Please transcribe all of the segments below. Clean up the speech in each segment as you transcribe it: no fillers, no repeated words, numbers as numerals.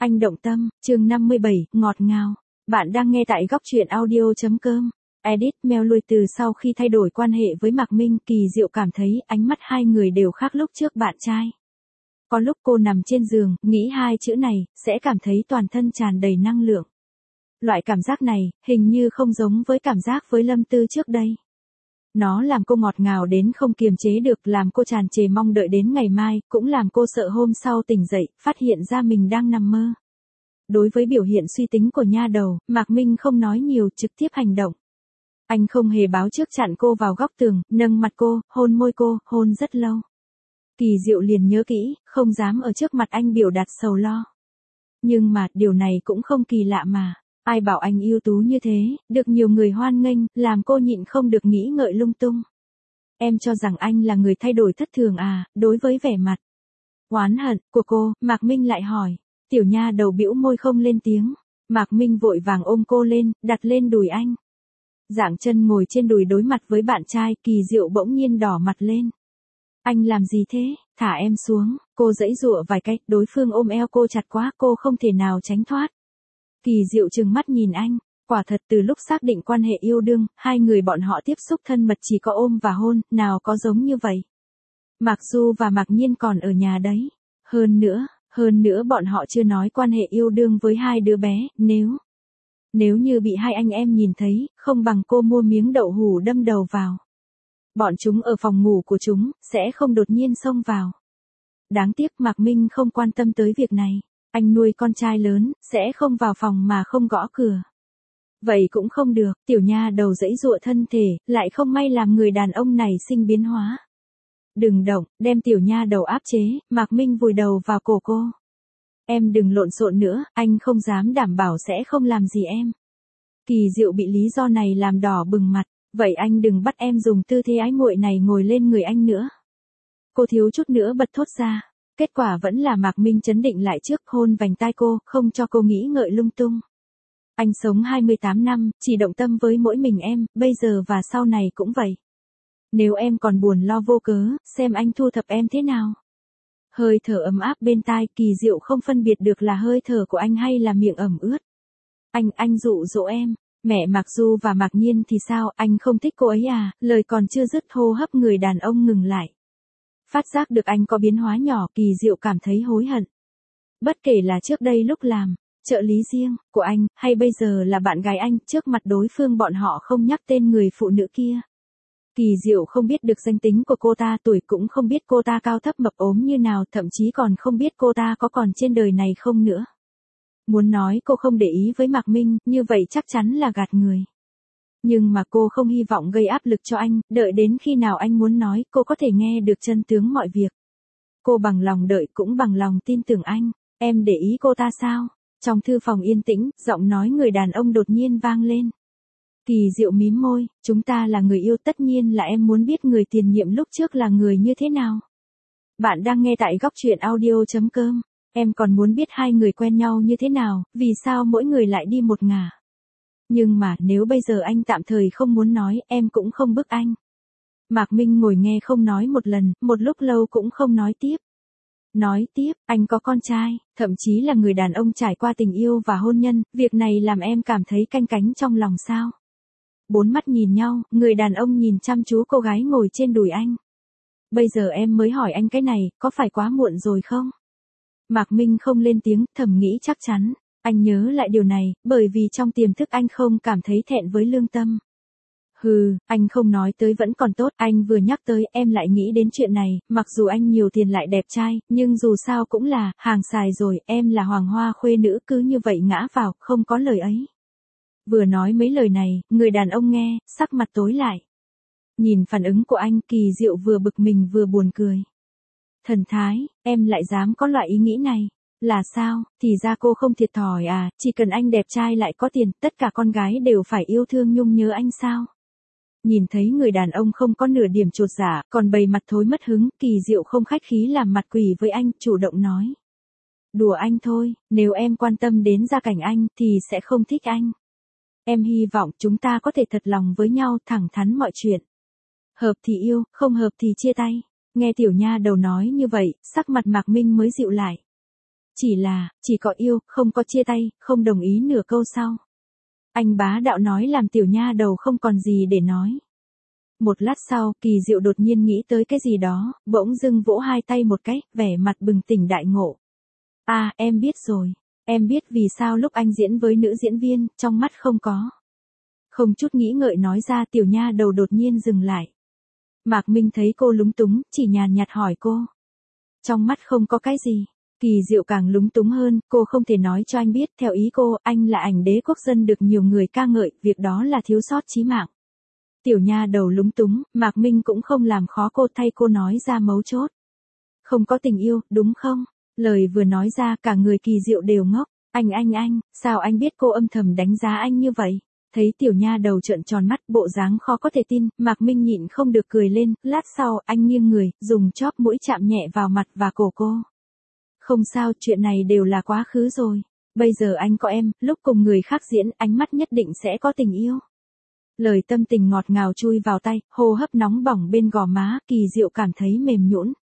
Anh động tâm, chương 57, ngọt ngào. Bạn đang nghe tại góc truyện audio.com. Edit mail lui từ sau khi thay đổi quan hệ với Mạc Minh, Kỳ Diệu cảm thấy ánh mắt hai người đều khác lúc trước bạn trai. Có lúc cô nằm trên giường, nghĩ hai chữ này, sẽ cảm thấy toàn thân tràn đầy năng lượng. Loại cảm giác này, hình như không giống với cảm giác với Lâm Tư trước đây. Nó làm cô ngọt ngào đến không kiềm chế được, làm cô tràn trề mong đợi đến ngày mai, cũng làm cô sợ hôm sau tỉnh dậy, phát hiện ra mình đang nằm mơ. Đối với biểu hiện suy tính của nha đầu, Mạc Minh không nói nhiều, trực tiếp hành động. Anh không hề báo trước chặn cô vào góc tường, nâng mặt cô, hôn môi cô, hôn rất lâu. Kỳ Diệu liền nhớ kỹ, không dám ở trước mặt anh biểu đạt sầu lo. Nhưng mà, điều này cũng không kỳ lạ mà. Ai bảo anh ưu tú như thế, được nhiều người hoan nghênh, làm cô nhịn không được nghĩ ngợi lung tung. Em cho rằng anh là người thay đổi thất thường à? Đối với vẻ mặt oán hận của cô, Mạc Minh lại hỏi. Tiểu nha đầu bĩu môi không lên tiếng. Mạc Minh vội vàng ôm cô lên, đặt lên đùi anh. Dạng chân ngồi trên đùi đối mặt với bạn trai, Kỳ Diệu bỗng nhiên đỏ mặt lên. Anh làm gì thế? Thả em xuống. Cô giãy giụa vài cách, đối phương ôm eo cô chặt quá, cô không thể nào tránh thoát. Kỳ Diệu trừng mắt nhìn anh, quả thật từ lúc xác định quan hệ yêu đương, hai người bọn họ tiếp xúc thân mật chỉ có ôm và hôn, nào có giống như vậy. Mạc Du và Mạc Nhiên còn ở nhà đấy. Hơn nữa bọn họ chưa nói quan hệ yêu đương với hai đứa bé, nếu như bị hai anh em nhìn thấy, không bằng cô mua miếng đậu hũ đâm đầu vào. Bọn chúng ở phòng ngủ của chúng, sẽ không đột nhiên xông vào. Đáng tiếc Mạc Minh không quan tâm tới việc này. Anh nuôi con trai lớn, sẽ không vào phòng mà không gõ cửa. Vậy cũng không được, tiểu nha đầu giãy giụa thân thể, lại không may làm người đàn ông này sinh biến hóa. Đừng động, đem tiểu nha đầu áp chế, Mạc Minh vùi đầu vào cổ cô. Em đừng lộn xộn nữa, anh không dám đảm bảo sẽ không làm gì em. Kỳ Diệu bị lý do này làm đỏ bừng mặt, vậy anh đừng bắt em dùng tư thế ái muội này ngồi lên người anh nữa. Cô thiếu chút nữa bật thốt ra. Kết quả vẫn là Mạc Minh trấn định lại trước, hôn vành tai cô, không cho cô nghĩ ngợi lung tung. Anh sống 28 năm, chỉ động tâm với mỗi mình em, bây giờ và sau này cũng vậy. Nếu em còn buồn lo vô cớ, xem anh thu thập em thế nào. Hơi thở ấm áp bên tai, Kỳ Diệu không phân biệt được là hơi thở của anh hay là miệng ẩm ướt. Anh dụ dỗ em. Mẹ Mạc Du và Mạc Nhiên thì sao, anh không thích cô ấy à? Lời còn chưa dứt, hô hấp người đàn ông ngừng lại. Phát giác được anh có biến hóa nhỏ, Kỳ Diệu cảm thấy hối hận. Bất kể là trước đây lúc làm trợ lý riêng của anh, hay bây giờ là bạn gái anh, trước mặt đối phương bọn họ không nhắc tên người phụ nữ kia. Kỳ Diệu không biết được danh tính của cô ta, tuổi cũng không biết cô ta cao thấp mập ốm như nào, thậm chí còn không biết cô ta có còn trên đời này không nữa. Muốn nói cô không để ý với Mạc Minh, như vậy chắc chắn là gạt người. Nhưng mà cô không hy vọng gây áp lực cho anh, đợi đến khi nào anh muốn nói, cô có thể nghe được chân tướng mọi việc. Cô bằng lòng đợi cũng bằng lòng tin tưởng anh. Em để ý cô ta sao? Trong thư phòng yên tĩnh, giọng nói người đàn ông đột nhiên vang lên. Kỳ Diệu mím môi, chúng ta là người yêu, tất nhiên là em muốn biết người tiền nhiệm lúc trước là người như thế nào. Bạn đang nghe tại góc truyện audio.com. Em còn muốn biết hai người quen nhau như thế nào, vì sao mỗi người lại đi một ngả. Nhưng mà nếu bây giờ anh tạm thời không muốn nói, em cũng không bức anh. Mạc Minh ngồi nghe không nói một lần, một lúc lâu cũng không nói tiếp. Nói tiếp, anh có con trai, thậm chí là người đàn ông trải qua tình yêu và hôn nhân, việc này làm em cảm thấy canh cánh trong lòng sao? Bốn mắt nhìn nhau, người đàn ông nhìn chăm chú cô gái ngồi trên đùi anh. Bây giờ em mới hỏi anh cái này, có phải quá muộn rồi không? Mạc Minh không lên tiếng, thầm nghĩ chắc chắn. Anh nhớ lại điều này, bởi vì trong tiềm thức anh không cảm thấy thẹn với lương tâm. Anh không nói tới vẫn còn tốt, anh vừa nhắc tới em lại nghĩ đến chuyện này, mặc dù anh nhiều tiền lại đẹp trai, nhưng dù sao cũng là, hàng xài rồi, em là hoàng hoa khuê nữ, cứ như vậy ngã vào, không có lời ấy. Vừa nói mấy lời này, người đàn ông nghe, sắc mặt tối lại. Nhìn phản ứng của anh, Kỳ Diệu vừa bực mình vừa buồn cười. Thần thái, em lại dám có loại ý nghĩ này. Là sao, thì ra cô không thiệt thòi à, chỉ cần anh đẹp trai lại có tiền, tất cả con gái đều phải yêu thương nhung nhớ anh sao? Nhìn thấy người đàn ông không có nửa điểm chột dạ, còn bày mặt thối mất hứng, Kỳ Diệu không khách khí làm mặt quỷ với anh, chủ động nói. Đùa anh thôi, nếu em quan tâm đến gia cảnh anh, thì sẽ không thích anh. Em hy vọng chúng ta có thể thật lòng với nhau, thẳng thắn mọi chuyện. Hợp thì yêu, không hợp thì chia tay. Nghe tiểu nha đầu nói như vậy, sắc mặt Mạc Minh mới dịu lại. Chỉ có yêu, không có chia tay, không đồng ý nửa câu sau. Anh bá đạo nói làm tiểu nha đầu không còn gì để nói. Một lát sau, Kỳ Diệu đột nhiên nghĩ tới cái gì đó, bỗng dưng vỗ hai tay một cái, vẻ mặt bừng tỉnh đại ngộ. À, em biết rồi. Em biết vì sao lúc anh diễn với nữ diễn viên, trong mắt không có. Không chút nghĩ ngợi nói ra, tiểu nha đầu đột nhiên dừng lại. Mạc Minh thấy cô lúng túng, chỉ nhàn nhạt hỏi cô. Trong mắt không có cái gì. Kỳ Diệu càng lúng túng hơn, cô không thể nói cho anh biết, theo ý cô, anh là ảnh đế quốc dân được nhiều người ca ngợi, việc đó là thiếu sót chí mạng. Tiểu nha đầu lúng túng, Mạc Minh cũng không làm khó cô, thay cô nói ra mấu chốt. Không có tình yêu, đúng không? Lời vừa nói ra cả người Kỳ Diệu đều ngốc. Anh, sao anh biết? Cô âm thầm đánh giá anh như vậy? Thấy tiểu nha đầu trợn tròn mắt, bộ dáng khó có thể tin, Mạc Minh nhịn không được cười lên, lát sau anh nghiêng người, dùng chóp mũi chạm nhẹ vào mặt và cổ cô. Không sao, chuyện này đều là quá khứ rồi. Bây giờ anh có em, lúc cùng người khác diễn, ánh mắt nhất định sẽ có tình yêu. Lời tâm tình ngọt ngào chui vào tay, hô hấp nóng bỏng bên gò má, Kỳ Diệu cảm thấy mềm nhũn.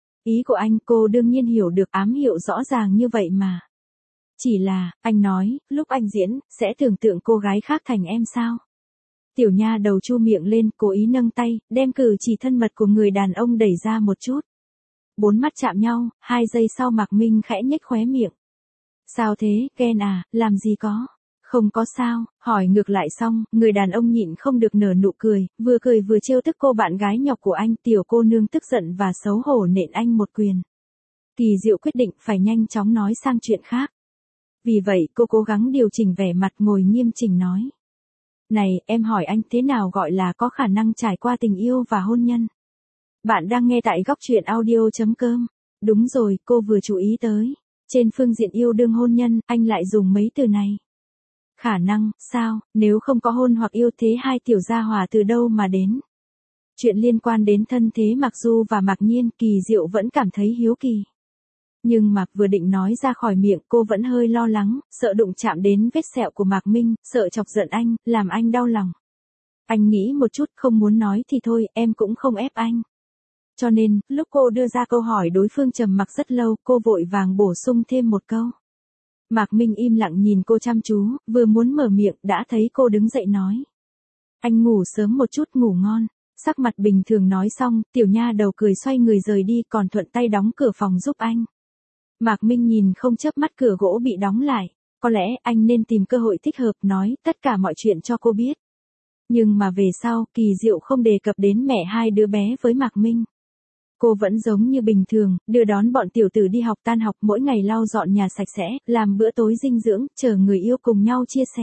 Ý của anh cô đương nhiên hiểu được, ám hiệu rõ ràng như vậy mà. Chỉ là, anh nói, lúc anh diễn, sẽ tưởng tượng cô gái khác thành em sao? Tiểu nha đầu chu miệng lên, cố ý nâng tay, đem cử chỉ thân mật của người đàn ông đẩy ra một chút. Bốn mắt chạm nhau, 2 giây sau Mạc Minh khẽ nhếch khóe miệng. Sao thế, ghen à, làm gì có? Không có sao, hỏi ngược lại xong, người đàn ông nhịn không được nở nụ cười vừa trêu tức cô bạn gái nhọc của anh, tiểu cô nương tức giận và xấu hổ nện anh một quyền. Kỳ Diệu quyết định phải nhanh chóng nói sang chuyện khác. Vì vậy cô cố gắng điều chỉnh vẻ mặt, ngồi nghiêm chỉnh nói. Này, em hỏi anh, thế nào gọi là có khả năng trải qua tình yêu và hôn nhân? Bạn đang nghe tại góc truyện audio.com. Đúng rồi, cô vừa chú ý tới. Trên phương diện yêu đương hôn nhân, anh lại dùng mấy từ này. Khả năng, sao, nếu không có hôn hoặc yêu thế hai tiểu gia hỏa từ đâu mà đến? Chuyện liên quan đến thân thế Mạc Du và Mạc Nhiên, Kỳ Diệu vẫn cảm thấy hiếu kỳ. Nhưng Mạc vừa định nói ra khỏi miệng, cô vẫn hơi lo lắng, sợ đụng chạm đến vết sẹo của Mạc Minh, sợ chọc giận anh, làm anh đau lòng. Anh nghĩ một chút, không muốn nói thì thôi, em cũng không ép anh. Cho nên, lúc cô đưa ra câu hỏi đối phương trầm mặc rất lâu, cô vội vàng bổ sung thêm một câu. Mạc Minh im lặng nhìn cô chăm chú, vừa muốn mở miệng, đã thấy cô đứng dậy nói. Anh ngủ sớm một chút, ngủ ngon. Sắc mặt bình thường nói xong, tiểu nha đầu cười xoay người rời đi, còn thuận tay đóng cửa phòng giúp anh. Mạc Minh nhìn không chớp mắt cửa gỗ bị đóng lại. Có lẽ anh nên tìm cơ hội thích hợp nói tất cả mọi chuyện cho cô biết. Nhưng mà về sau, Kỳ Diệu không đề cập đến mẹ hai đứa bé với Mạc Minh. Cô vẫn giống như bình thường, đưa đón bọn tiểu tử đi học, tan học, mỗi ngày lau dọn nhà sạch sẽ, làm bữa tối dinh dưỡng, chờ người yêu cùng nhau chia sẻ.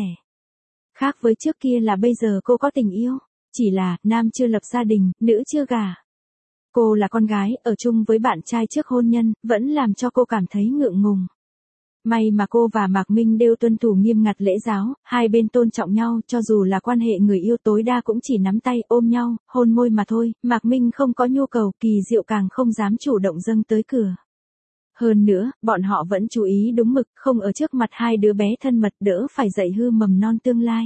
Khác với trước kia là bây giờ cô có tình yêu, chỉ là nam chưa lập gia đình, nữ chưa gả. Cô là con gái, ở chung với bạn trai trước hôn nhân, vẫn làm cho cô cảm thấy ngượng ngùng. May mà cô và Mạc Minh đều tuân thủ nghiêm ngặt lễ giáo, hai bên tôn trọng nhau, cho dù là quan hệ người yêu tối đa cũng chỉ nắm tay, ôm nhau, hôn môi mà thôi. Mạc Minh không có nhu cầu, Kỳ Diệu càng không dám chủ động dâng tới cửa. Hơn nữa, bọn họ vẫn chú ý đúng mực, không ở trước mặt hai đứa bé thân mật, đỡ phải dạy hư mầm non tương lai.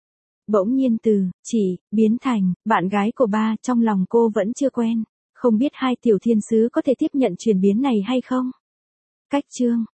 Bỗng nhiên từ chị biến thành bạn gái của ba, trong lòng cô vẫn chưa quen. Không biết hai tiểu thiên sứ có thể tiếp nhận chuyển biến này hay không? Cách chương